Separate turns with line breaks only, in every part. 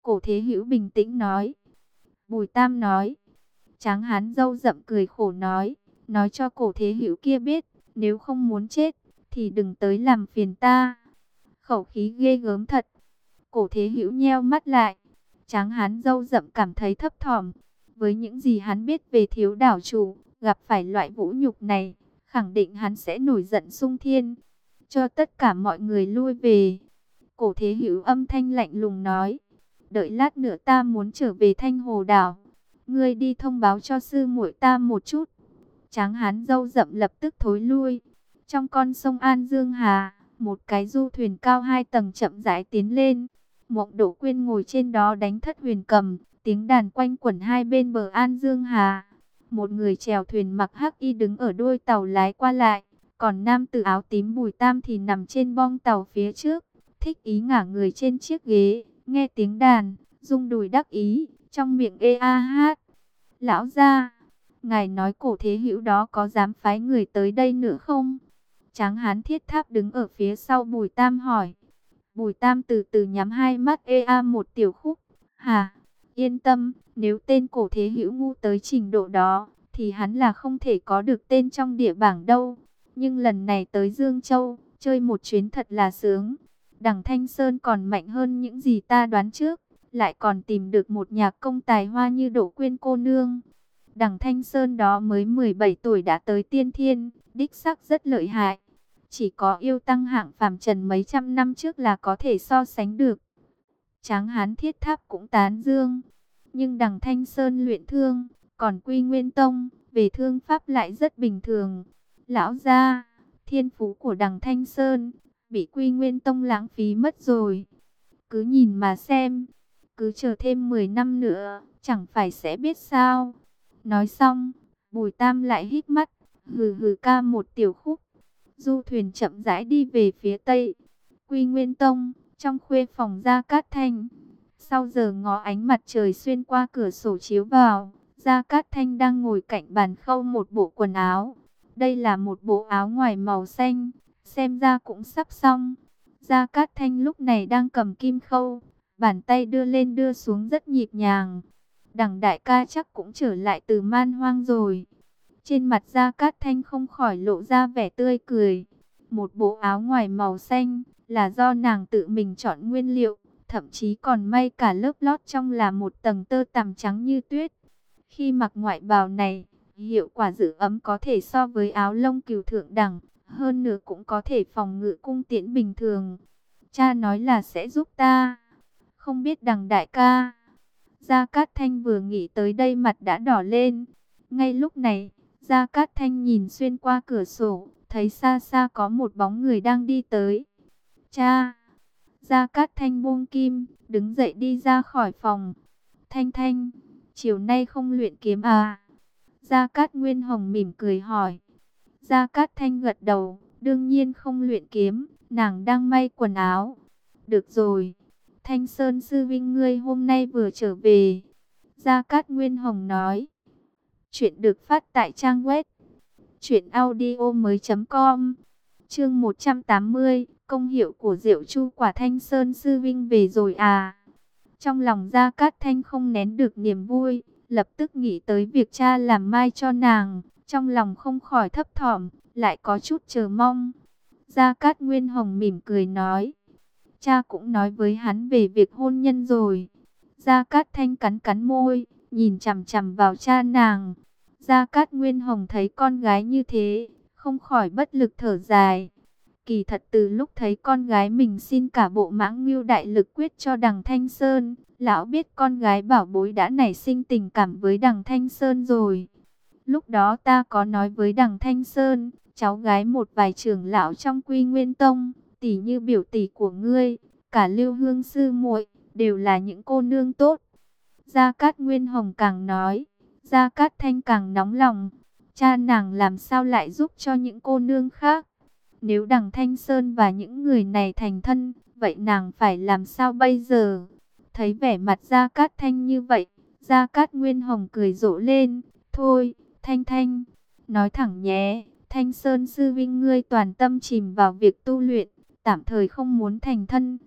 Cổ Thế Hữu bình tĩnh nói. Bùi Tam nói. Tráng hán râu rậm cười khổ nói cho Cổ Thế Hữu kia biết, nếu không muốn chết, thì đừng tới làm phiền ta. Khẩu khí ghê gớm thật. Cổ Thế Hữu nheo mắt lại. Tráng hán râu rậm cảm thấy thấp thỏm. Với những gì hắn biết về Thiếu đảo chủ, gặp phải loại vũ nhục này, khẳng định hắn sẽ nổi giận xung thiên. Cho tất cả mọi người lui về. Cổ Thế Hữu âm thanh lạnh lùng nói. Đợi lát nữa ta muốn trở về Thanh Hồ đảo. Ngươi đi thông báo cho sư muội ta một chút. Tráng hán râu rậm lập tức thối lui. Trong con sông An Dương Hà, một cái du thuyền cao 2 tầng chậm rãi tiến lên. Mộng Đỗ Quyên ngồi trên đó đánh thất huyền cầm, tiếng đàn quanh quẩn hai bên bờ An Dương Hà. Một người chèo thuyền mặc hắc y đứng ở đuôi tàu lái qua lại, còn nam tử áo tím Bùi Tam thì nằm trên bong tàu phía trước, thích ý ngả người trên chiếc ghế, nghe tiếng đàn, rung đùi đắc ý, trong miệng ê a hát. Lão gia, ngài nói Cổ Thế Hữu đó có dám phái người tới đây nữa không? Tráng hán thiết tháp đứng ở phía sau Bùi Tam hỏi. Bùi Tam từ từ nhắm hai mắt ê a một tiểu khúc. Hả? Yên tâm, nếu tên Cổ Thế Hữu ngu tới trình độ đó, thì hắn là không thể có được tên trong địa bảng đâu. Nhưng lần này tới Dương Châu, chơi một chuyến thật là sướng. Đằng Thanh Sơn còn mạnh hơn những gì ta đoán trước, lại còn tìm được một nhạc công tài hoa như Đỗ Quyên cô nương. Đằng Thanh Sơn đó mới 17 tuổi đã tới tiên thiên, đích xác rất lợi hại. Chỉ có yêu tăng hạng phàm trần mấy trăm năm trước là có thể so sánh được. Tráng hán thiết tháp cũng tán dương. Nhưng đằng Thanh Sơn luyện thương, còn Quy Nguyên Tông, về thương pháp lại rất bình thường. Lão gia, thiên phú của đằng Thanh Sơn, bị Quy Nguyên Tông lãng phí mất rồi. Cứ nhìn mà xem, cứ chờ thêm 10 năm nữa, chẳng phải sẽ biết sao. Nói xong, Bùi Tam lại hít mắt, hừ hừ ca một tiểu khúc. Du thuyền chậm rãi đi về phía tây. Quy Nguyên Tông, trong khuê phòng Gia Cát Thanh. Sau giờ ngó ánh mặt trời xuyên qua cửa sổ chiếu vào, Gia Cát Thanh đang ngồi cạnh bàn khâu một bộ quần áo. Đây là một bộ áo ngoài màu xanh, xem ra cũng sắp xong. Gia Cát Thanh lúc này đang cầm kim khâu, bàn tay đưa lên đưa xuống rất nhịp nhàng. Đằng đại ca chắc cũng trở lại từ man hoang rồi. Trên mặt Gia Cát Thanh không khỏi lộ ra vẻ tươi cười. Một bộ áo ngoài màu xanh là do nàng tự mình chọn nguyên liệu, thậm chí còn may cả lớp lót trong là một tầng tơ tằm trắng như tuyết. Khi mặc ngoại bào này, hiệu quả giữ ấm có thể so với áo lông cừu thượng đẳng, hơn nữa cũng có thể phòng ngự cung tiễn bình thường. Cha nói là sẽ giúp ta. Không biết đằng đại ca. Gia Cát Thanh vừa nghĩ tới đây mặt đã đỏ lên. Ngay lúc này, Gia Cát Thanh nhìn xuyên qua cửa sổ, thấy xa xa có một bóng người đang đi tới. Cha! Gia Cát Thanh buông kim, đứng dậy đi ra khỏi phòng. Thanh Thanh, chiều nay không luyện kiếm à? Gia Cát Nguyên Hồng mỉm cười hỏi. Gia Cát Thanh gật đầu, đương nhiên không luyện kiếm, nàng đang may quần áo. Được rồi, Thanh Sơn sư vinh ngươi hôm nay vừa trở về. Gia Cát Nguyên Hồng nói. Chuyện được phát tại trang web truyệnaudiomoi.com. Chương 180, công hiệu của rượu chu quả. Thanh Sơn sư vinh về rồi à? Trong lòng Gia Cát Thanh không nén được niềm vui, lập tức nghĩ tới việc cha làm mai cho nàng, trong lòng không khỏi thấp thỏm, lại có chút chờ mong. Gia Cát Nguyên Hồng mỉm cười nói, cha cũng nói với hắn về việc hôn nhân rồi. Gia Cát Thanh cắn cắn môi, nhìn chằm chằm vào cha nàng. Gia Cát Nguyên Hồng thấy con gái như thế, không khỏi bất lực thở dài. Kỳ thật từ lúc thấy con gái mình xin cả bộ Mãng Ngưu Đại Lực Quyết cho đằng Thanh Sơn, lão biết con gái bảo bối đã nảy sinh tình cảm với đằng Thanh Sơn rồi. Lúc đó ta có nói với đằng Thanh Sơn, cháu gái một vài trưởng lão trong Quy Nguyên Tông, tỷ như biểu tỷ của ngươi, cả Lưu Hương sư muội đều là những cô nương tốt. Gia Cát Nguyên Hồng càng nói, Gia Cát Thanh càng nóng lòng. Cha nàng làm sao lại giúp cho những cô nương khác? Nếu đằng Thanh Sơn và những người này thành thân, vậy nàng phải làm sao bây giờ? Thấy vẻ mặt Gia Cát Thanh như vậy, Gia Cát Nguyên Hồng cười rộ lên. Thôi, Thanh Thanh, nói thẳng nhé, Thanh Sơn sư vinh ngươi toàn tâm chìm vào việc tu luyện, tạm thời không muốn thành thân.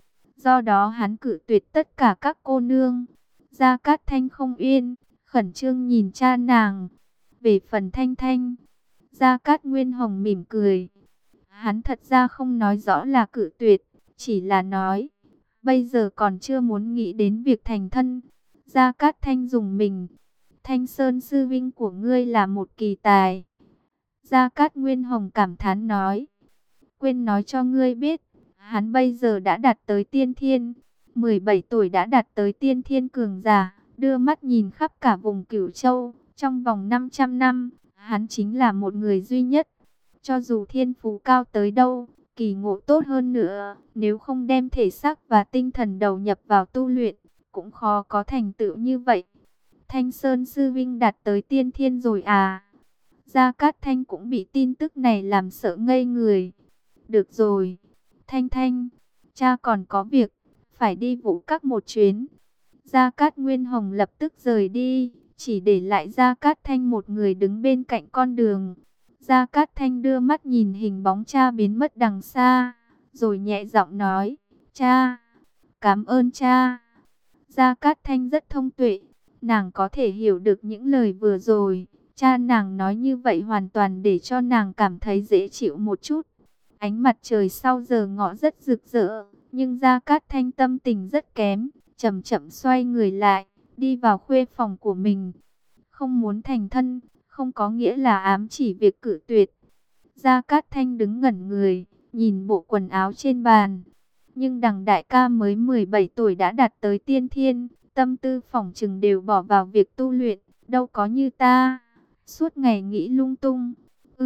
Do đó hắn cự tuyệt tất cả các cô nương. Gia Cát Thanh không yên, khẩn trương nhìn cha nàng. Về phần Thanh Thanh, Gia Cát Nguyên Hồng mỉm cười. Hắn thật ra không nói rõ là cự tuyệt, chỉ là nói, bây giờ còn chưa muốn nghĩ đến việc thành thân. Gia Cát Thanh dùng mình. Thanh Sơn sư vinh của ngươi là một kỳ tài. Gia Cát Nguyên Hồng cảm thán nói. Quên nói cho ngươi biết, hắn bây giờ đã đạt tới tiên thiên. 17 tuổi đã đạt tới tiên thiên cường giả, đưa mắt nhìn khắp cả vùng Cửu Châu. Trong vòng 500 năm, hắn chính là một người duy nhất. Cho dù thiên phú cao tới đâu, kỳ ngộ tốt hơn nữa, nếu không đem thể xác và tinh thần đầu nhập vào tu luyện, cũng khó có thành tựu như vậy. Thanh Sơn sư vinh đạt tới tiên thiên rồi à? Gia Cát Thanh cũng bị tin tức này làm sợ ngây người. Được rồi, Thanh Thanh, cha còn có việc, phải đi Vũ Các một chuyến. Gia Cát Nguyên Hồng lập tức rời đi, chỉ để lại Gia Cát Thanh một người đứng bên cạnh con đường. Gia Cát Thanh đưa mắt nhìn hình bóng cha biến mất đằng xa, rồi nhẹ giọng nói, cha, cảm ơn cha. Gia Cát Thanh rất thông tuệ, nàng có thể hiểu được những lời vừa rồi. Cha nàng nói như vậy hoàn toàn để cho nàng cảm thấy dễ chịu một chút. Ánh mặt trời sau giờ ngọ rất rực rỡ, nhưng Gia Cát Thanh tâm tình rất kém, chậm chậm xoay người lại, đi vào khuê phòng của mình. Không muốn thành thân, không có nghĩa là ám chỉ việc cự tuyệt. Gia Cát Thanh đứng ngẩn người, nhìn bộ quần áo trên bàn. Nhưng đằng đại ca mới 17 tuổi đã đạt tới tiên thiên, tâm tư phỏng chừng đều bỏ vào việc tu luyện, đâu có như ta. Suốt ngày nghĩ lung tung,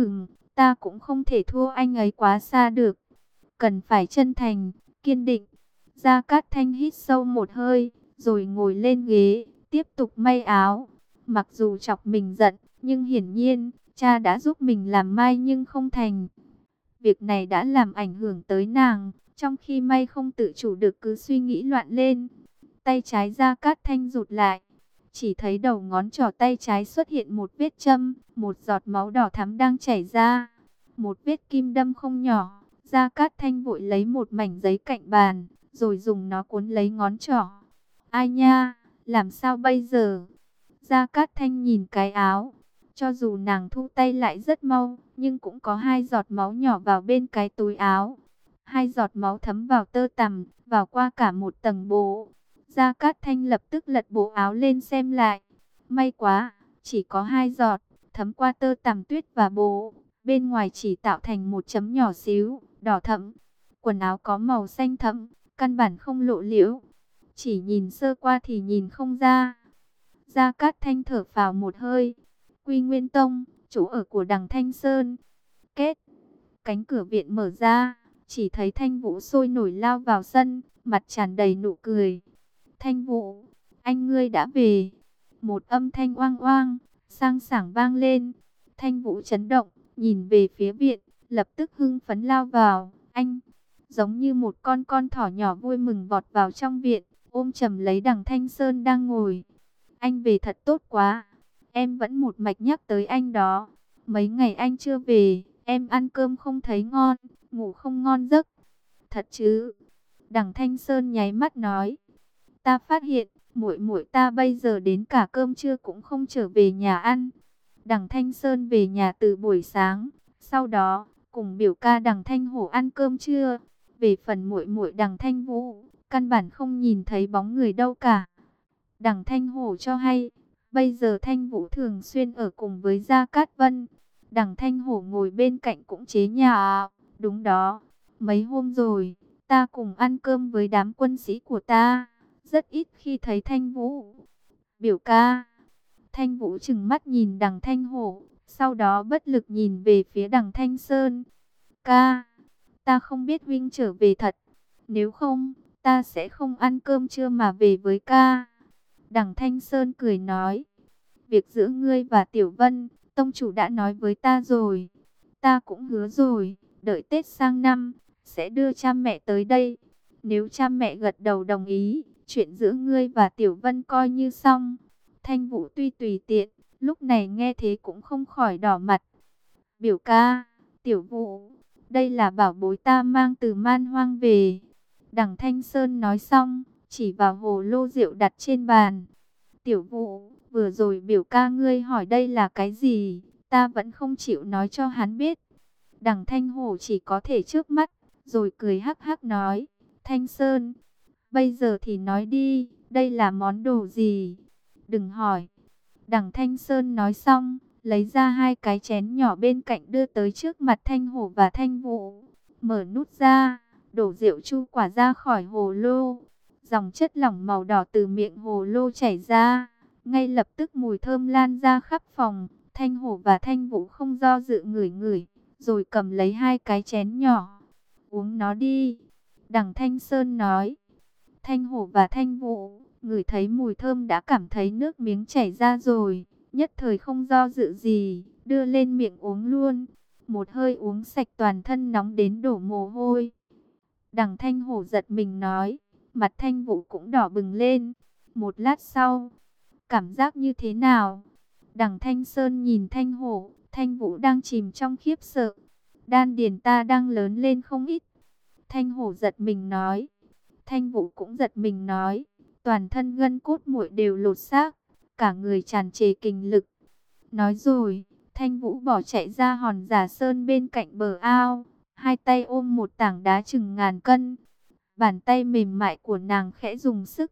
ta cũng không thể thua anh ấy quá xa được. Cần phải chân thành, kiên định. Gia Cát Thanh hít sâu một hơi, rồi ngồi lên ghế, tiếp tục may áo. Mặc dù chọc mình giận, nhưng hiển nhiên, cha đã giúp mình làm may nhưng không thành. Việc này đã làm ảnh hưởng tới nàng, trong khi may không tự chủ được cứ suy nghĩ loạn lên. Tay trái Gia Cát Thanh rụt lại, chỉ thấy đầu ngón trỏ tay trái xuất hiện một vết châm, một giọt máu đỏ thắm đang chảy ra. Một vết kim đâm không nhỏ. Gia Cát Thanh vội lấy một mảnh giấy cạnh bàn, rồi dùng nó cuốn lấy ngón trỏ. Ai nha, làm sao bây giờ? Gia Cát Thanh nhìn cái áo, cho dù nàng thu tay lại rất mau, nhưng cũng có 2 giọt máu nhỏ vào bên cái túi áo. 2 giọt máu thấm vào tơ tằm, vào qua cả một tầng bố. Gia Cát Thanh lập tức lật bộ áo lên xem lại. May quá, chỉ có 2 giọt, thấm qua tơ tằm tuyết và bố. Bên ngoài chỉ tạo thành một chấm nhỏ xíu, đỏ thẫm. Quần áo có màu xanh thẫm, căn bản không lộ liễu. Chỉ nhìn sơ qua thì nhìn không ra. Gia Cát Thanh thở phào một hơi. Quy Nguyên Tông, chỗ ở của đằng Thanh Sơn. Kết. Cánh cửa viện mở ra, chỉ thấy Thanh Vũ sôi nổi lao vào sân, mặt tràn đầy nụ cười. Thanh Vũ, anh ngươi đã về. Một âm thanh oang oang, sang sảng vang lên. Thanh Vũ chấn động, nhìn về phía viện, lập tức hưng phấn lao vào. Anh, giống như một con thỏ nhỏ vui mừng vọt vào trong viện, ôm chầm lấy đằng Thanh Sơn đang ngồi. Anh về thật tốt quá. Em vẫn một mạch nhắc tới anh đó. Mấy ngày anh chưa về, em ăn cơm không thấy ngon, ngủ không ngon giấc. Thật chứ? Đằng Thanh Sơn nháy mắt nói. Ta phát hiện, muội muội ta bây giờ đến cả cơm trưa cũng không trở về nhà ăn. Đằng Thanh Sơn về nhà từ buổi sáng, sau đó cùng biểu ca đằng Thanh Hổ ăn cơm trưa. Về phần muội muội đằng Thanh Vũ, căn bản không nhìn thấy bóng người đâu cả. Đằng Thanh Hổ cho hay, bây giờ Thanh Vũ thường xuyên ở cùng với Gia Cát Vân. Đằng Thanh Hổ ngồi bên cạnh cũng chế nhạo. Đúng đó, mấy hôm rồi, ta cùng ăn cơm với đám quân sĩ của ta. Rất ít khi thấy Thanh Vũ. Biểu ca. Thanh Vũ trừng mắt nhìn đằng Thanh Hổ, sau đó bất lực nhìn về phía đằng Thanh Sơn. Ca, ta không biết huynh trở về thật. Nếu không, ta sẽ không ăn cơm trưa mà về với ca. Đằng Thanh Sơn cười nói. Việc giữa ngươi và Tiểu Vân, tông chủ đã nói với ta rồi. Ta cũng hứa rồi, đợi Tết sang năm, sẽ đưa cha mẹ tới đây. Nếu cha mẹ gật đầu đồng ý, chuyện giữa ngươi và Tiểu Vân coi như xong. Thanh Vũ tuy tùy tiện, lúc này nghe thế cũng không khỏi đỏ mặt. Biểu ca, Tiểu Vũ, đây là bảo bối ta mang từ Man Hoang về. Đằng Thanh Sơn nói xong, chỉ vào hồ lô rượu đặt trên bàn. Tiểu Vũ, vừa rồi biểu ca ngươi hỏi đây là cái gì, ta vẫn không chịu nói cho hắn biết. Đằng Thanh Hổ chỉ có thể trước mắt, rồi cười hắc hắc nói, Thanh Sơn, bây giờ thì nói đi, đây là món đồ gì? Đừng hỏi. Đằng Thanh Sơn nói xong, lấy ra hai cái chén nhỏ bên cạnh đưa tới trước mặt Thanh Hổ và Thanh Vũ. Mở nút ra, đổ rượu chu quả ra khỏi hồ lô. Dòng chất lỏng màu đỏ từ miệng hồ lô chảy ra. Ngay lập tức mùi thơm lan ra khắp phòng. Thanh Hổ và Thanh Vũ không do dự ngửi ngửi, rồi cầm lấy hai cái chén nhỏ. Uống nó đi. Đằng Thanh Sơn nói. Thanh Hổ và Thanh Vũ ngửi thấy mùi thơm đã cảm thấy nước miếng chảy ra rồi. Nhất thời không do dự gì, đưa lên miệng uống luôn. Một hơi uống sạch toàn thân nóng đến đổ mồ hôi. Đằng Thanh Hổ giật mình nói, mặt Thanh Vũ cũng đỏ bừng lên. Một lát sau, cảm giác như thế nào? Đằng Thanh Sơn nhìn Thanh Hổ, Thanh Vũ đang chìm trong khiếp sợ. Đan điền ta đang lớn lên không ít. Thanh Hổ giật mình nói. Thanh Vũ cũng giật mình nói, toàn thân gân cốt muội đều lột xác, cả người tràn trề kình lực. Nói rồi, Thanh Vũ bỏ chạy ra hòn giả sơn bên cạnh bờ ao, hai tay ôm một tảng đá chừng ngàn cân. Bàn tay mềm mại của nàng khẽ dùng sức.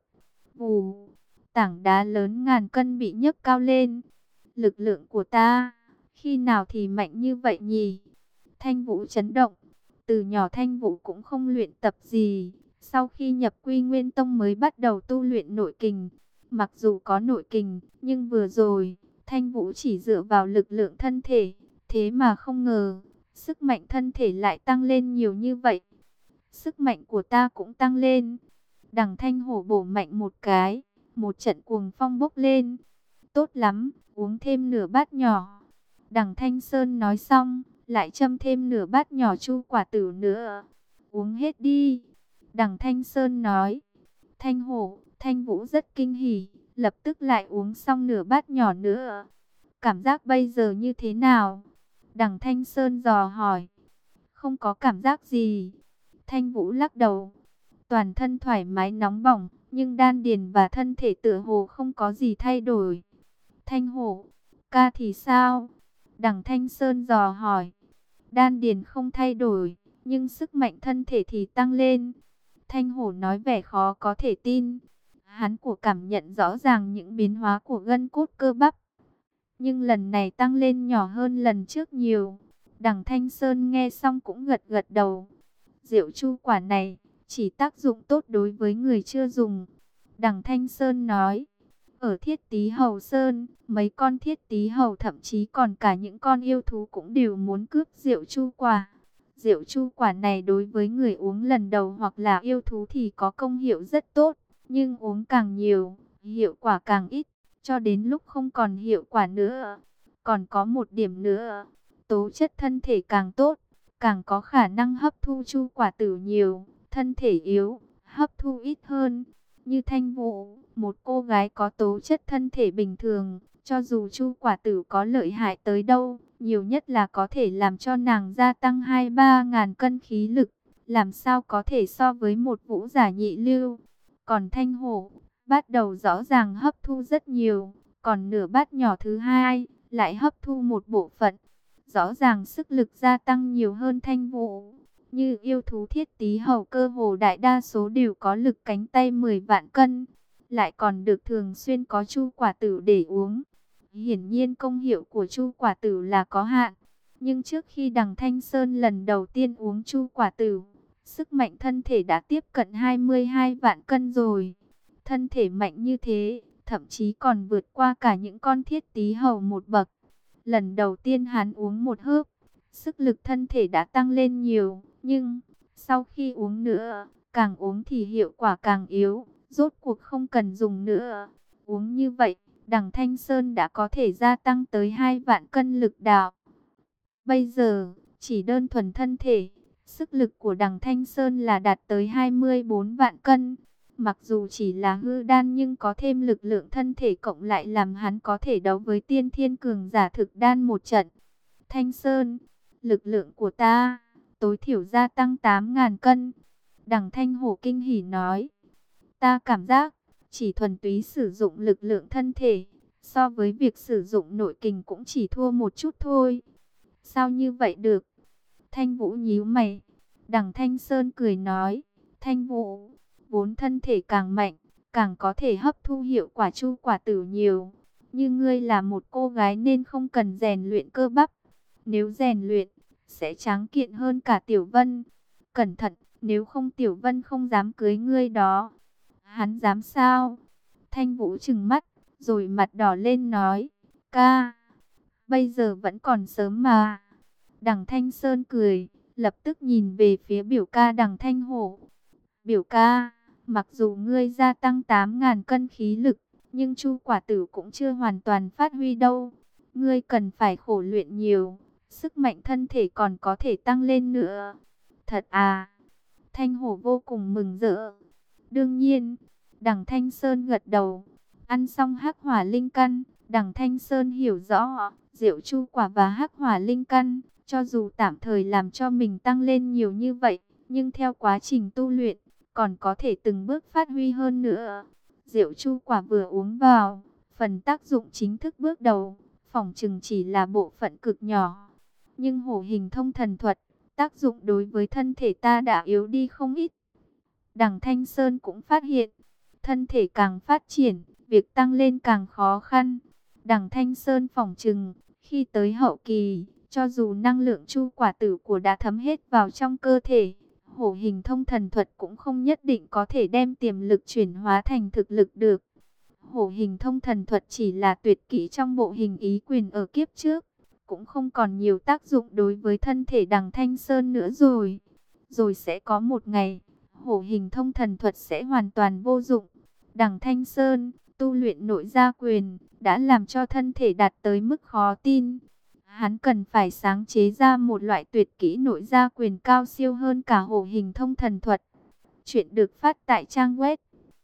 Vù, tảng đá lớn ngàn cân bị nhấc cao lên. Lực lượng của ta, khi nào thì mạnh như vậy nhỉ? Thanh Vũ chấn động. Từ nhỏ Thanh Vũ cũng không luyện tập gì. Sau khi nhập Quy Nguyên Tông mới bắt đầu tu luyện nội kình. Mặc dù có nội kình, nhưng vừa rồi, Thanh Vũ chỉ dựa vào lực lượng thân thể. Thế mà không ngờ, sức mạnh thân thể lại tăng lên nhiều như vậy. Sức mạnh của ta cũng tăng lên. Đằng Thanh Hổ bổ mạnh một cái, một trận cuồng phong bốc lên. Tốt lắm, uống thêm nửa bát nhỏ. Đằng Thanh Sơn nói xong, lại châm thêm nửa bát nhỏ chu quả tử nữa. Uống hết đi. Đằng Thanh Sơn nói. Thanh Hổ, Thanh Vũ rất kinh hỉ, lập tức lại uống xong nửa bát nhỏ nữa. Cảm giác bây giờ như thế nào? Đằng Thanh Sơn dò hỏi. Không có cảm giác gì. Thanh Vũ lắc đầu. Toàn thân thoải mái nóng bỏng, nhưng đan điền và thân thể tựa hồ không có gì thay đổi. Thanh Hổ, ca thì sao? Đằng Thanh Sơn dò hỏi. Đan điền không thay đổi, nhưng sức mạnh thân thể thì tăng lên. Thanh Hổ nói vẻ khó có thể tin. Hắn của cảm nhận rõ ràng những biến hóa của gân cốt cơ bắp. Nhưng lần này tăng lên nhỏ hơn lần trước nhiều. Đằng Thanh Sơn nghe xong cũng gật gật đầu. Rượu chu quả này chỉ tác dụng tốt đối với người chưa dùng. Đằng Thanh Sơn nói. Ở Thiết Tý Hầu Sơn, mấy con Thiết Tý Hầu thậm chí còn cả những con yêu thú cũng đều muốn cướp rượu chu quả. Rượu chu quả này đối với người uống lần đầu hoặc là yêu thú thì có công hiệu rất tốt. Nhưng uống càng nhiều, hiệu quả càng ít, cho đến lúc không còn hiệu quả nữa. Còn có một điểm nữa, tố chất thân thể càng tốt, càng có khả năng hấp thu chu quả tử nhiều. Thân thể yếu, hấp thu ít hơn. Như Thanh Vũ, một cô gái có tố chất thân thể bình thường, cho dù chu quả tử có lợi hại tới đâu, nhiều nhất là có thể làm cho nàng gia tăng 2-3 ngàn cân khí lực, làm sao có thể so với một vũ giả nhị lưu. Còn Thanh Hổ, bát đầu rõ ràng hấp thu rất nhiều, còn nửa bát nhỏ thứ hai, lại hấp thu một bộ phận. Rõ ràng sức lực gia tăng nhiều hơn Thanh Vũ. Như yêu thú Thiết Tý Hầu cơ hồ đại đa số đều có lực cánh tay 10 vạn cân, lại còn được thường xuyên có chu quả tử để uống. Hiển nhiên công hiệu của chu quả tử là có hạn, nhưng trước khi đằng Thanh Sơn lần đầu tiên uống chu quả tử, sức mạnh thân thể đã tiếp cận 22 vạn cân rồi. Thân thể mạnh như thế, thậm chí còn vượt qua cả những con Thiết Tý Hầu một bậc. Lần đầu tiên hắn uống một hớp, sức lực thân thể đã tăng lên nhiều, nhưng sau khi uống nữa, càng uống thì hiệu quả càng yếu, rốt cuộc không cần dùng nữa. Uống như vậy, đằng Thanh Sơn đã có thể gia tăng tới 2 vạn cân lực đạo. Bây giờ, chỉ đơn thuần thân thể, sức lực của đằng Thanh Sơn là đạt tới 24 vạn cân. Mặc dù chỉ là hư đan nhưng có thêm lực lượng thân thể cộng lại làm hắn có thể đấu với tiên thiên cường giả thực đan một trận. Thanh Sơn, lực lượng của ta tối thiểu gia tăng 8.000 cân. Đằng Thanh Hổ kinh hỉ nói, ta cảm giác chỉ thuần túy sử dụng lực lượng thân thể, so với việc sử dụng nội kình cũng chỉ thua một chút thôi. Sao như vậy được? Thanh Vũ nhíu mày. Đằng Thanh Sơn cười nói, Thanh Vũ, vốn thân thể càng mạnh, càng có thể hấp thu hiệu quả chu quả tử nhiều. Như ngươi là một cô gái nên không cần rèn luyện cơ bắp. Nếu rèn luyện, sẽ tráng kiện hơn cả Tiểu Vân. Cẩn thận, nếu không Tiểu Vân không dám cưới ngươi đó. Hắn dám sao? Thanh Vũ trừng mắt, rồi mặt đỏ lên nói, ca, bây giờ vẫn còn sớm mà. Đằng Thanh Sơn cười, lập tức nhìn về phía biểu ca Đằng Thanh Hổ. Biểu ca, mặc dù ngươi gia tăng 8.000 cân khí lực, nhưng chu quả tử cũng chưa hoàn toàn phát huy đâu. Ngươi cần phải khổ luyện nhiều, sức mạnh thân thể còn có thể tăng lên nữa. Thật à? Thanh Hổ vô cùng mừng rỡ. Đương nhiên, Đằng Thanh Sơn gật đầu. Ăn xong hắc hỏa linh căn, Đằng Thanh Sơn hiểu rõ, rượu chu quả và hắc hỏa linh căn, cho dù tạm thời làm cho mình tăng lên nhiều như vậy, nhưng theo quá trình tu luyện, còn có thể từng bước phát huy hơn nữa. Rượu chu quả vừa uống vào, phần tác dụng chính thức bước đầu, phỏng chừng chỉ là bộ phận cực nhỏ. Nhưng hổ hình thông thần thuật, tác dụng đối với thân thể ta đã yếu đi không ít. Đằng Thanh Sơn cũng phát hiện, thân thể càng phát triển, việc tăng lên càng khó khăn. Đằng Thanh Sơn phỏng chừng, khi tới hậu kỳ, cho dù năng lượng chu quả tử của đã thấm hết vào trong cơ thể, hổ hình thông thần thuật cũng không nhất định có thể đem tiềm lực chuyển hóa thành thực lực được. Hổ hình thông thần thuật chỉ là tuyệt kỹ trong bộ hình ý quyền ở kiếp trước, cũng không còn nhiều tác dụng đối với thân thể Đằng Thanh Sơn nữa rồi. Rồi sẽ có một ngày, hổ hình thông thần thuật sẽ hoàn toàn vô dụng. Đằng Thanh Sơn, tu luyện nội gia quyền, đã làm cho thân thể đạt tới mức khó tin. Hắn cần phải sáng chế ra một loại tuyệt kỹ nội gia quyền cao siêu hơn cả hổ hình thông thần thuật. Chuyện được phát tại trang web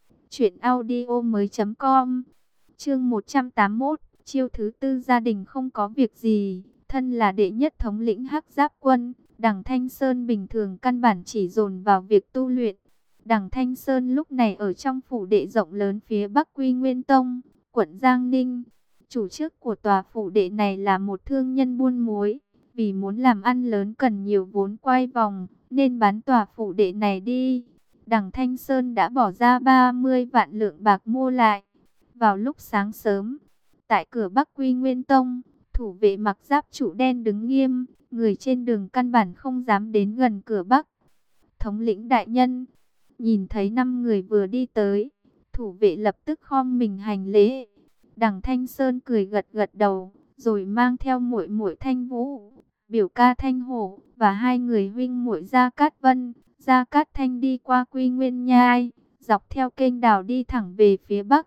truyệnaudiomoi.com. Chương 181, chiêu thứ tư gia đình không có việc gì. Thân là đệ nhất thống lĩnh Hắc Giáp quân, Đằng Thanh Sơn bình thường căn bản chỉ dồn vào việc tu luyện. Đằng Thanh Sơn lúc này ở trong phủ đệ rộng lớn phía Bắc Quy Nguyên Tông, quận Giang Ninh. Chủ chức của tòa phủ đệ này là một thương nhân buôn muối. Vì muốn làm ăn lớn cần nhiều vốn quay vòng, nên bán tòa phủ đệ này đi. Đằng Thanh Sơn đã bỏ ra 30 vạn lượng bạc mua lại. Vào lúc sáng sớm, tại cửa Bắc Quy Nguyên Tông, thủ vệ mặc giáp trụ đen đứng nghiêm, người trên đường căn bản không dám đến gần cửa Bắc. Thống lĩnh đại nhân, nhìn thấy 5 người vừa đi tới, thủ vệ lập tức khom mình hành lễ. Đằng Thanh Sơn cười gật gật đầu, rồi mang theo muội muội Thanh Vũ, biểu ca Thanh Hổ và hai người huynh muội Gia Cát Vân, Gia Cát Thanh đi qua Quy Nguyên Nhai, dọc theo kênh đào đi thẳng về phía Bắc.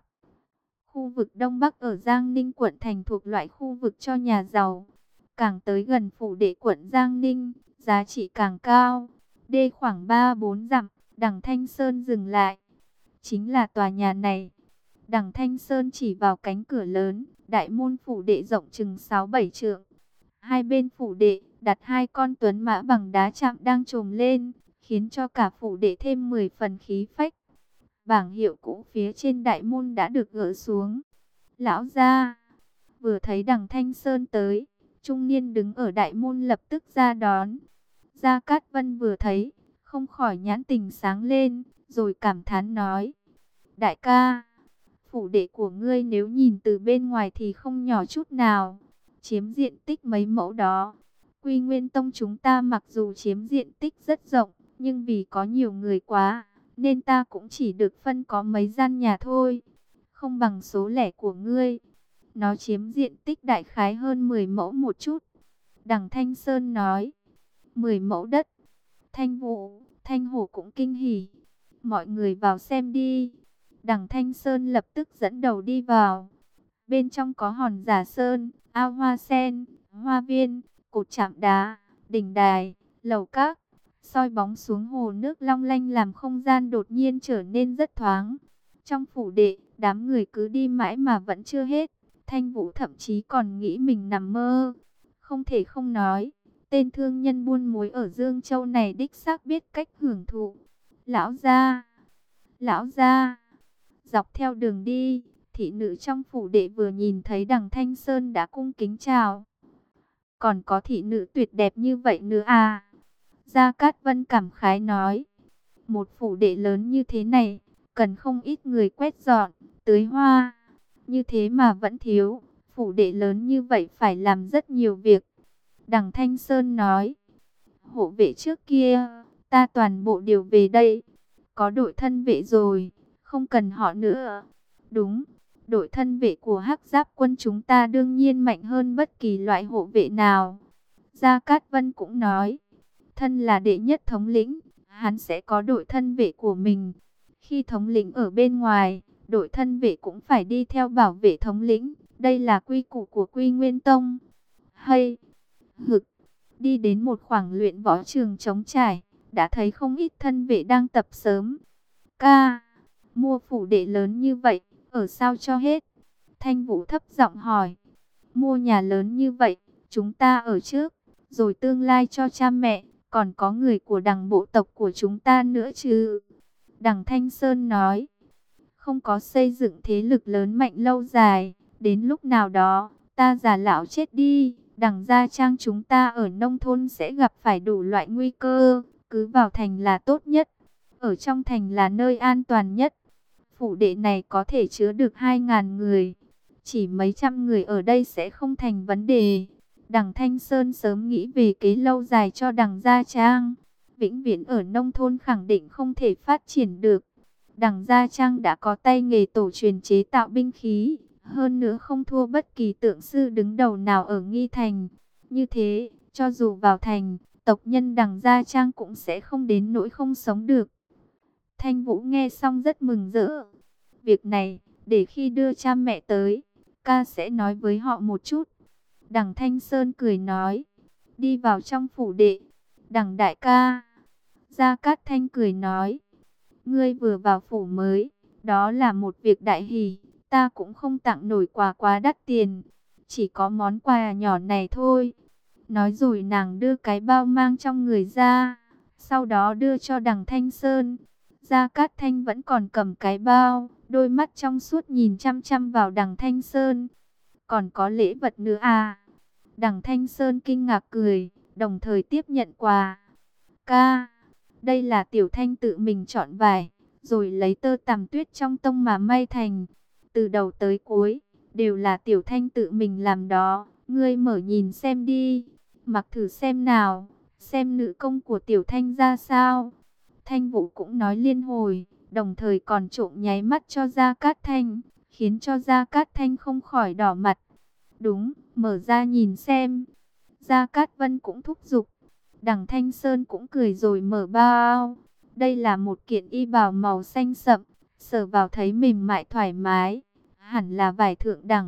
Khu vực Đông Bắc ở Giang Ninh quận thành thuộc loại khu vực cho nhà giàu. Càng tới gần phủ đệ quận Giang Ninh, giá trị càng cao. Đê khoảng 3-4 dặm, Đằng Thanh Sơn dừng lại. Chính là tòa nhà này. Đằng Thanh Sơn chỉ vào cánh cửa lớn, đại môn phủ đệ rộng chừng 6-7 trượng. Hai bên phủ đệ đặt hai con tuấn mã bằng đá chạm đang trồm lên, khiến cho cả phủ đệ thêm 10 phần khí phách. Bảng hiệu cũ phía trên đại môn đã được gỡ xuống. Lão gia, vừa thấy Đằng Thanh Sơn tới, trung niên đứng ở đại môn lập tức ra đón. Gia Cát Vân vừa thấy, không khỏi nhãn tình sáng lên, rồi cảm thán nói: đại ca, phủ đệ của ngươi nếu nhìn từ bên ngoài thì không nhỏ chút nào, chiếm diện tích mấy mẫu đó. Quy Nguyên Tông chúng ta mặc dù chiếm diện tích rất rộng, nhưng vì có nhiều người quá, nên ta cũng chỉ được phân có mấy gian nhà thôi, không bằng số lẻ của ngươi. Nó chiếm diện tích đại khái hơn 10 mẫu một chút. Đằng Thanh Sơn nói: 10 mẫu đất. Thanh Vũ, Thanh Hổ cũng kinh hỉ. Mọi người vào xem đi. Đằng Thanh Sơn lập tức dẫn đầu đi vào. Bên trong có hòn giả sơn, ao hoa sen, hoa viên, cột chạm đá, đỉnh đài, lầu các. Soi bóng xuống hồ nước long lanh làm không gian đột nhiên trở nên rất thoáng. Trong phủ đệ, đám người cứ đi mãi mà vẫn chưa hết. Thanh Vũ thậm chí còn nghĩ mình nằm mơ. Không thể không nói, tên thương nhân buôn muối ở Dương Châu này đích xác biết cách hưởng thụ. Lão gia, lão gia. Dọc theo đường đi, thị nữ trong phủ đệ vừa nhìn thấy Đằng Thanh Sơn đã cung kính chào. Còn có thị nữ tuyệt đẹp như vậy nữa à? Gia Cát Vân cảm khái nói. Một phủ đệ lớn như thế này, cần không ít người quét dọn, tưới hoa. Như thế mà vẫn thiếu, phủ đệ lớn như vậy phải làm rất nhiều việc. Đằng Thanh Sơn nói, hộ vệ trước kia, ta toàn bộ đều về đây. Có đội thân vệ rồi, không cần họ nữa. Đúng, đội thân vệ của Hắc Giáp quân chúng ta đương nhiên mạnh hơn bất kỳ loại hộ vệ nào. Gia Cát Vân cũng nói, thân là đệ nhất thống lĩnh, hắn sẽ có đội thân vệ của mình. Khi thống lĩnh ở bên ngoài, đội thân vệ cũng phải đi theo bảo vệ thống lĩnh. Đây là quy củ của Quy Nguyên Tông. Hay, hực, đi đến một khoảng luyện võ trường trống trải, đã thấy không ít thân vệ đang tập sớm. Ca, mua phủ đệ lớn như vậy, ở sao cho hết? Thanh Vũ thấp giọng hỏi. Mua nhà lớn như vậy, chúng ta ở trước, rồi tương lai cho cha mẹ, còn có người của Đằng bộ tộc của chúng ta nữa chứ? Đằng Thanh Sơn nói, không có xây dựng thế lực lớn mạnh lâu dài, đến lúc nào đó, ta già lão chết đi, Đằng gia trang chúng ta ở nông thôn sẽ gặp phải đủ loại nguy cơ, cứ vào thành là tốt nhất, ở trong thành là nơi an toàn nhất. Phủ đệ này có thể chứa được 2.000 người, chỉ mấy trăm người ở đây sẽ không thành vấn đề. Đằng Thanh Sơn sớm nghĩ về kế lâu dài cho Đằng gia trang, vĩnh viễn ở nông thôn khẳng định không thể phát triển được. Đằng Gia Trang đã có tay nghề tổ truyền chế tạo binh khí, hơn nữa không thua bất kỳ tượng sư đứng đầu nào ở Nghi Thành. Như thế, cho dù vào thành, tộc nhân Đằng Gia Trang cũng sẽ không đến nỗi không sống được. Thanh Vũ nghe xong rất mừng rỡ. Việc này, để khi đưa cha mẹ tới, ca sẽ nói với họ một chút. Đằng Thanh Sơn cười nói, đi vào trong phủ đệ. Đằng đại ca, Gia Cát Thanh cười nói, ngươi vừa vào phủ mới, đó là một việc đại hỷ, ta cũng không tặng nổi quà quá đắt tiền, chỉ có món quà nhỏ này thôi. Nói rồi nàng đưa cái bao mang trong người ra, sau đó đưa cho Đằng Thanh Sơn. Gia Cát Thanh vẫn còn cầm cái bao, đôi mắt trong suốt nhìn chăm chăm vào Đằng Thanh Sơn. Còn có lễ vật nữa à? Đằng Thanh Sơn kinh ngạc cười, đồng thời tiếp nhận quà. Ca, đây là Tiểu Thanh tự mình chọn vải, rồi lấy tơ tằm tuyết trong tông mà may thành. Từ đầu tới cuối, đều là Tiểu Thanh tự mình làm đó. Ngươi mở nhìn xem đi, mặc thử xem nào, xem nữ công của Tiểu Thanh ra sao. Thanh Vũ cũng nói liên hồi, đồng thời còn trộm nháy mắt cho Gia Cát Thanh, khiến cho Gia Cát Thanh không khỏi đỏ mặt. Đúng, mở ra nhìn xem. Gia Cát Vân cũng thúc giục. Đằng Thanh Sơn cũng cười rồi mở bao. Đây là một kiện y bào màu xanh sậm, sờ vào thấy mềm mại thoải mái, hẳn là vải thượng đẳng.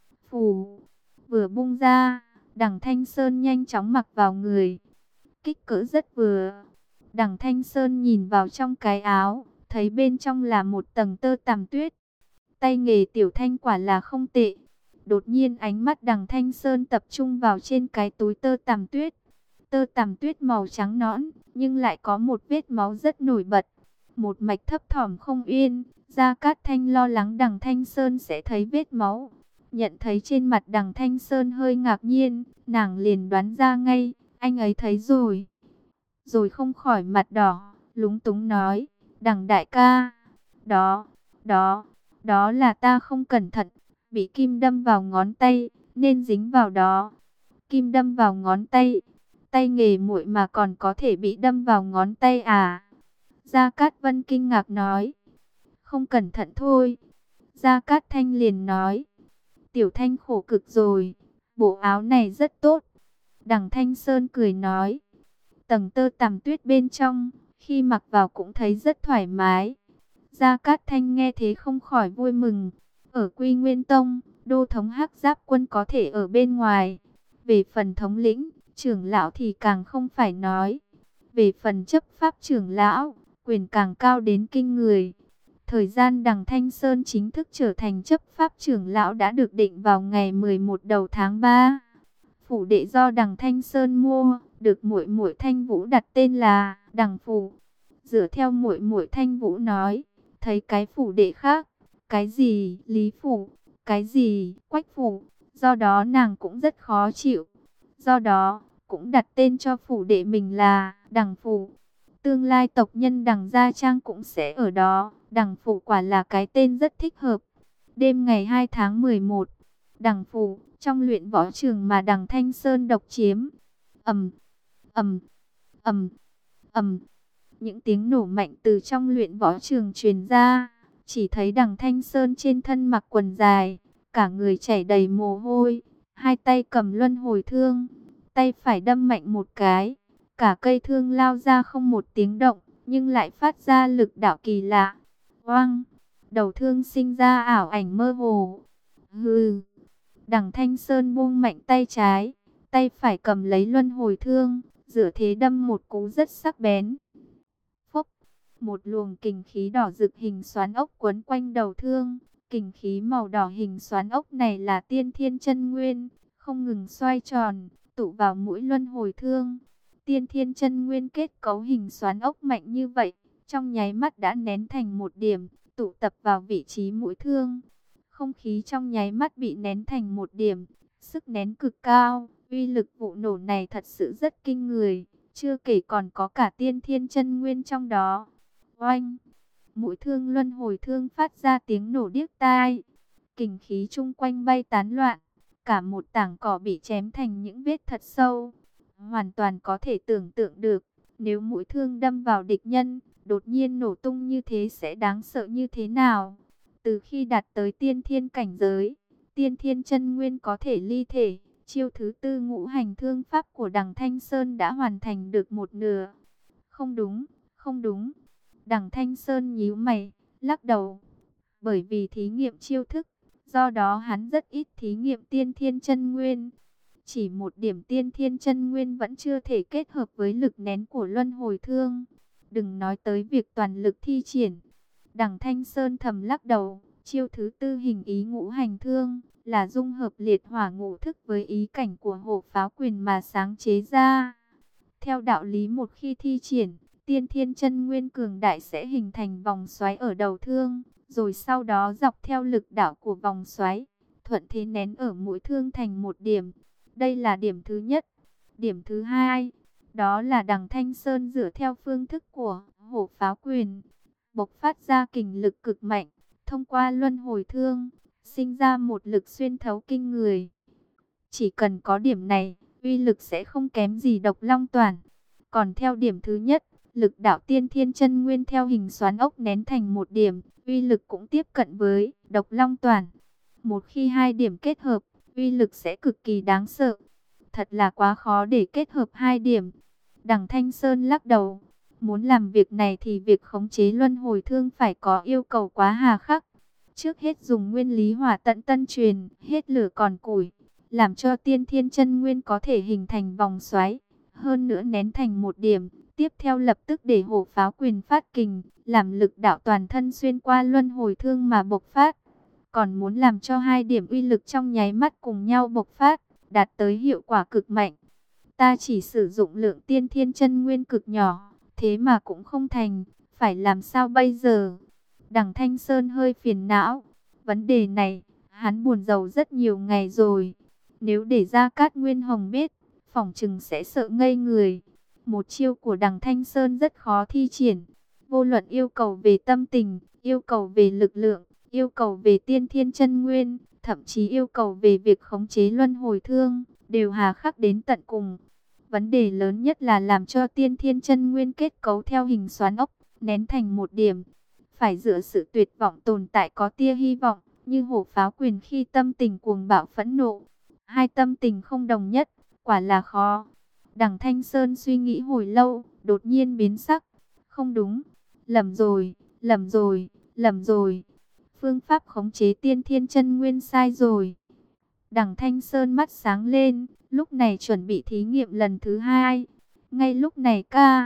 Phù, vừa bung ra, Đằng Thanh Sơn nhanh chóng mặc vào người. Kích cỡ rất vừa. Đằng Thanh Sơn nhìn vào trong cái áo, thấy bên trong là một tầng tơ tằm tuyết. Tay nghề Tiểu Thanh quả là không tệ. Đột nhiên ánh mắt Đằng Thanh Sơn tập trung vào trên cái túi tơ tằm tuyết. Tơ tằm tuyết màu trắng nõn, nhưng lại có một vết máu rất nổi bật. Một mạch thấp thỏm không yên, Gia Cát Thanh lo lắng Đằng Thanh Sơn sẽ thấy vết máu. Nhận thấy trên mặt Đằng Thanh Sơn hơi ngạc nhiên, nàng liền đoán ra ngay, anh ấy thấy rồi. Rồi không khỏi mặt đỏ, lúng túng nói, Đằng đại ca, đó là ta không cẩn thận, bị kim đâm vào ngón tay, nên dính vào đó. Kim đâm vào ngón tay, tay nghề muội mà còn có thể bị đâm vào ngón tay à? Gia Cát Vân kinh ngạc nói, không cẩn thận thôi. Gia Cát Thanh liền nói, Tiểu Thanh khổ cực rồi, bộ áo này rất tốt. Đằng Thanh Sơn cười nói, tầng tơ tằm tuyết bên trong, khi mặc vào cũng thấy rất thoải mái. Gia Cát Thanh nghe thế không khỏi vui mừng. Ở Quy Nguyên Tông, đô thống Hắc Giáp quân có thể ở bên ngoài. Về phần thống lĩnh, trưởng lão thì càng không phải nói. Về phần chấp pháp trưởng lão, quyền càng cao đến kinh người. Thời gian Đằng Thanh Sơn chính thức trở thành chấp pháp trưởng lão đã được định vào ngày 11 đầu tháng 3. Phủ đệ do Đằng Thanh Sơn mua, được muội muội Thanh Vũ đặt tên là Đằng phủ. dựa theo muội muội Thanh Vũ nói, thấy cái phủ đệ khác, cái gì Lý phủ, cái gì Quách phủ, do đó nàng cũng rất khó chịu. Do đó, cũng đặt tên cho phủ đệ mình là Đằng phủ. Tương lai tộc nhân Đằng Gia Trang cũng sẽ ở đó, Đằng phủ quả là cái tên rất thích hợp. Đêm ngày 2 tháng 11, Đằng phủ, trong luyện võ trường mà Đằng Thanh Sơn độc chiếm. Ầm, ầm, ầm, ầm. Những tiếng nổ mạnh từ trong luyện võ trường truyền ra, chỉ thấy Đằng Thanh Sơn trên thân mặc quần dài, cả người chảy đầy mồ hôi, hai tay cầm luân hồi thương, tay phải đâm mạnh một cái, cả cây thương lao ra không một tiếng động, nhưng lại phát ra lực đạo kỳ lạ. Oang, đầu thương sinh ra ảo ảnh mơ hồ. Hừ. Đằng Thanh Sơn buông mạnh tay trái, tay phải cầm lấy luân hồi thương, dựa thế đâm một cú rất sắc bén. Phốc, một luồng kình khí đỏ rực hình xoắn ốc quấn quanh đầu thương. Kình khí màu đỏ hình xoắn ốc này là tiên thiên chân nguyên, không ngừng xoay tròn, tụ vào mũi luân hồi thương. Tiên thiên chân nguyên kết cấu hình xoắn ốc mạnh như vậy, trong nháy mắt đã nén thành một điểm, tụ tập vào vị trí mũi thương. Không khí trong nháy mắt bị nén thành một điểm, sức nén cực cao, uy lực vụ nổ này thật sự rất kinh người, chưa kể còn có cả tiên thiên chân nguyên trong đó. Oanh! Mũi thương luân hồi thương phát ra tiếng nổ điếc tai, kình khí chung quanh bay tán loạn, cả một tảng cỏ bị chém thành những vết thật sâu. Hoàn toàn có thể tưởng tượng được, nếu mũi thương đâm vào địch nhân, đột nhiên nổ tung như thế sẽ đáng sợ như thế nào. Từ khi đạt tới tiên thiên cảnh giới, tiên thiên chân nguyên có thể ly thể, chiêu thứ tư ngũ hành thương pháp của Đằng Thanh Sơn đã hoàn thành được một nửa. Không đúng, không đúng. Đằng Thanh Sơn nhíu mày, lắc đầu. Bởi vì thí nghiệm chiêu thức, do đó hắn rất ít thí nghiệm tiên thiên chân nguyên. Chỉ một điểm tiên thiên chân nguyên vẫn chưa thể kết hợp với lực nén của luân hồi thương. Đừng nói tới việc toàn lực thi triển. Đằng Thanh Sơn thầm lắc đầu, chiêu thứ tư hình ý ngũ hành thương, là dung hợp liệt hỏa ngũ thức với ý cảnh của hổ pháo quyền mà sáng chế ra. Theo đạo lý một khi thi triển, tiên thiên chân nguyên cường đại sẽ hình thành vòng xoáy ở đầu thương, rồi sau đó dọc theo lực đạo của vòng xoáy, thuận thế nén ở mũi thương thành một điểm. Đây là điểm thứ nhất. Điểm thứ hai, đó là Đằng Thanh Sơn dựa theo phương thức của hổ pháo quyền, bộc phát ra kình lực cực mạnh, thông qua luân hồi thương, sinh ra một lực xuyên thấu kinh người. Chỉ cần có điểm này, uy lực sẽ không kém gì độc long toản. Còn theo điểm thứ nhất, lực đạo tiên thiên chân nguyên theo hình xoắn ốc nén thành một điểm, uy lực cũng tiếp cận với độc long toản. Một khi hai điểm kết hợp, uy lực sẽ cực kỳ đáng sợ. Thật là quá khó để kết hợp hai điểm. Đằng Thanh Sơn lắc đầu. Muốn làm việc này thì việc khống chế luân hồi thương phải có yêu cầu quá hà khắc. Trước hết dùng nguyên lý hỏa tận tân truyền, hết lửa còn củi, làm cho tiên thiên chân nguyên có thể hình thành vòng xoáy. Hơn nữa nén thành một điểm, tiếp theo lập tức để hổ pháo quyền phát kình, làm lực đạo toàn thân xuyên qua luân hồi thương mà bộc phát. Còn muốn làm cho hai điểm uy lực trong nháy mắt cùng nhau bộc phát, đạt tới hiệu quả cực mạnh. Ta chỉ sử dụng lượng tiên thiên chân nguyên cực nhỏ, thế mà cũng không thành, phải làm sao bây giờ? Đằng Thanh Sơn hơi phiền não. Vấn đề này, hắn buồn rầu rất nhiều ngày rồi. Nếu để Gia Cát Nguyên Hồng biết, phỏng chừng sẽ sợ ngây người. Một chiêu của Đằng Thanh Sơn rất khó thi triển. Vô luận yêu cầu về tâm tình, yêu cầu về lực lượng, yêu cầu về tiên thiên chân nguyên, thậm chí yêu cầu về việc khống chế luân hồi thương, đều hà khắc đến tận cùng. Vấn đề lớn nhất là làm cho tiên thiên chân nguyên kết cấu theo hình xoắn ốc, nén thành một điểm. Phải dựa sự tuyệt vọng tồn tại có tia hy vọng, như hổ pháo quyền khi tâm tình cuồng bạo phẫn nộ. Hai tâm tình không đồng nhất, quả là khó. Đằng Thanh Sơn suy nghĩ hồi lâu, đột nhiên biến sắc. Không đúng, lầm rồi, lầm rồi, lầm rồi. Phương pháp khống chế tiên thiên chân nguyên sai rồi. Đằng Thanh Sơn mắt sáng lên, lúc này chuẩn bị thí nghiệm lần thứ hai. Ngay lúc này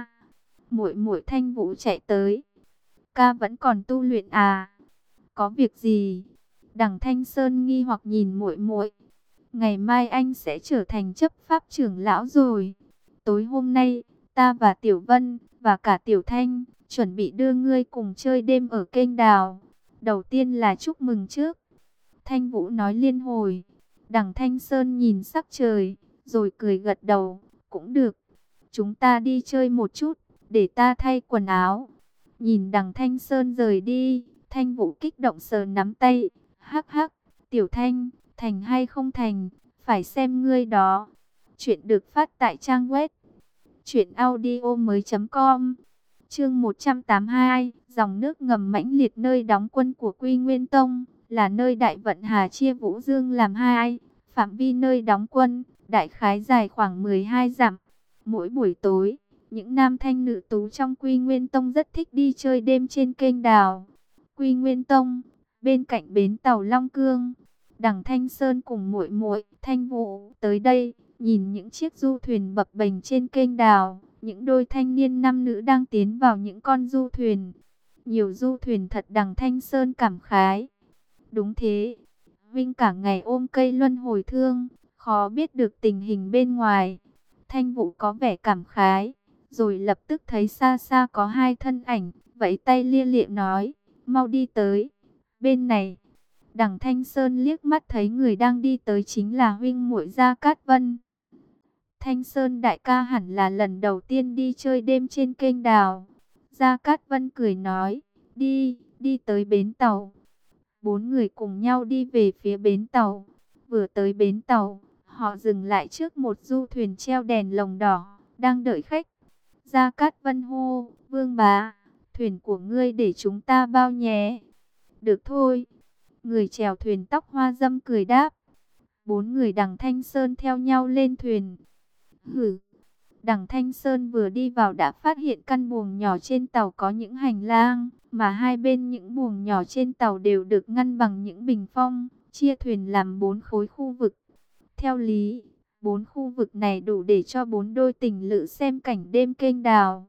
muội muội Thanh Vũ chạy tới. Ca vẫn còn tu luyện à? Có việc gì? Đằng Thanh Sơn nghi hoặc nhìn muội muội. Ngày mai anh sẽ trở thành chấp pháp trưởng lão rồi. Tối hôm nay, ta và Tiểu Vân và cả Tiểu Thanh chuẩn bị đưa ngươi cùng chơi đêm ở kênh đào. Đầu tiên là chúc mừng trước. Thanh Vũ nói liên hồi. Đằng Thanh Sơn nhìn sắc trời, rồi cười gật đầu. Cũng được, chúng ta đi chơi một chút, để ta thay quần áo. Nhìn đằng Thanh Sơn rời đi, Thanh Vũ kích động sờ nắm tay. Hắc hắc, Tiểu Thanh, thành hay không thành, phải xem ngươi đó. Chuyện được phát tại trang web truyệnaudiomoi.com. Chương 182, dòng nước ngầm mãnh liệt. Nơi đóng quân của Quy Nguyên Tông là nơi Đại Vận Hà chia Vũ Dương làm hai. Phạm vi nơi đóng quân đại khái dài khoảng 12 dặm. Mỗi buổi tối, những nam thanh nữ tú trong Quy Nguyên Tông rất thích đi chơi đêm trên kênh đào. Quy Nguyên Tông, bên cạnh bến tàu Long Cương. Đằng Thanh Sơn cùng muội muội Thanh Vũ tới đây, nhìn những chiếc du thuyền bập bềnh trên kênh đào. Những đôi thanh niên nam nữ đang tiến vào những con du thuyền. Nhiều du thuyền thật, đằng Thanh Sơn cảm khái. Đúng thế, Vinh cả ngày ôm cây luân hồi thương, khó biết được tình hình bên ngoài. Thanh Vũ có vẻ cảm khái, rồi lập tức thấy xa xa có hai thân ảnh, vẫy tay lia lịa nói, mau đi tới, bên này. Đằng Thanh Sơn liếc mắt thấy người đang đi tới chính là huynh muội Gia Cát Vân. Thanh Sơn đại ca hẳn là lần đầu tiên đi chơi đêm trên kênh đào. Gia Cát Vân cười nói, đi tới bến tàu. Bốn người cùng nhau đi về phía bến tàu. Vừa tới bến tàu, họ dừng lại trước một du thuyền treo đèn lồng đỏ, đang đợi khách. Gia Cát Vân hô, Vương bá, thuyền của ngươi để chúng ta bao nhé. Được thôi. Người chèo thuyền tóc hoa dâm cười đáp. Bốn người đằng Thanh Sơn theo nhau lên thuyền. Hử! Đằng Thanh Sơn vừa đi vào đã phát hiện căn buồng nhỏ trên tàu có những hành lang, mà hai bên những buồng nhỏ trên tàu đều được ngăn bằng những bình phong, chia thuyền làm 4 khối khu vực. Theo lý, 4 khu vực này đủ để cho 4 đôi tình lữ xem cảnh đêm kênh đào.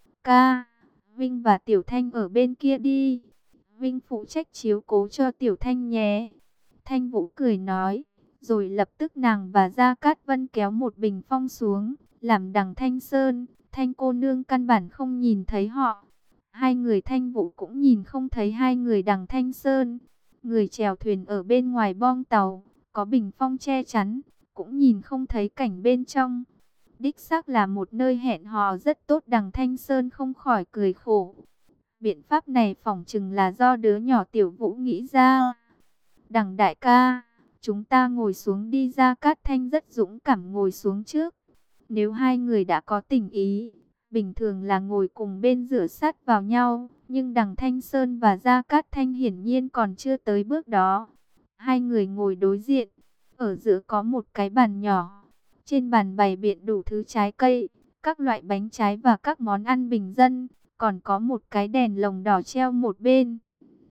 Ca, Vinh và Tiểu Thanh ở bên kia đi. Vinh phụ trách chiếu cố cho Tiểu Thanh nhé. Thanh Vũ cười nói, rồi lập tức nàng và Gia Cát Vân kéo một bình phong xuống, làm đằng Thanh Sơn, Thanh cô nương căn bản không nhìn thấy họ. Hai người Thanh Vũ cũng nhìn không thấy hai người đằng Thanh Sơn. Người chèo thuyền ở bên ngoài bong tàu, có bình phong che chắn, cũng nhìn không thấy cảnh bên trong. Đích xác là một nơi hẹn hò rất tốt, đằng Thanh Sơn không khỏi cười khổ. Biện pháp này phỏng chừng là do đứa nhỏ Tiểu Vũ nghĩ ra. Đằng đại ca, chúng ta ngồi xuống đi. Gia Cát Thanh rất dũng cảm ngồi xuống trước. Nếu hai người đã có tình ý, bình thường là ngồi cùng bên rửa sát vào nhau. Nhưng đằng Thanh Sơn và Gia Cát Thanh hiển nhiên còn chưa tới bước đó. Hai người ngồi đối diện, ở giữa có một cái bàn nhỏ. Trên bàn bày biện đủ thứ trái cây, các loại bánh trái và các món ăn bình dân. Còn có một cái đèn lồng đỏ treo một bên.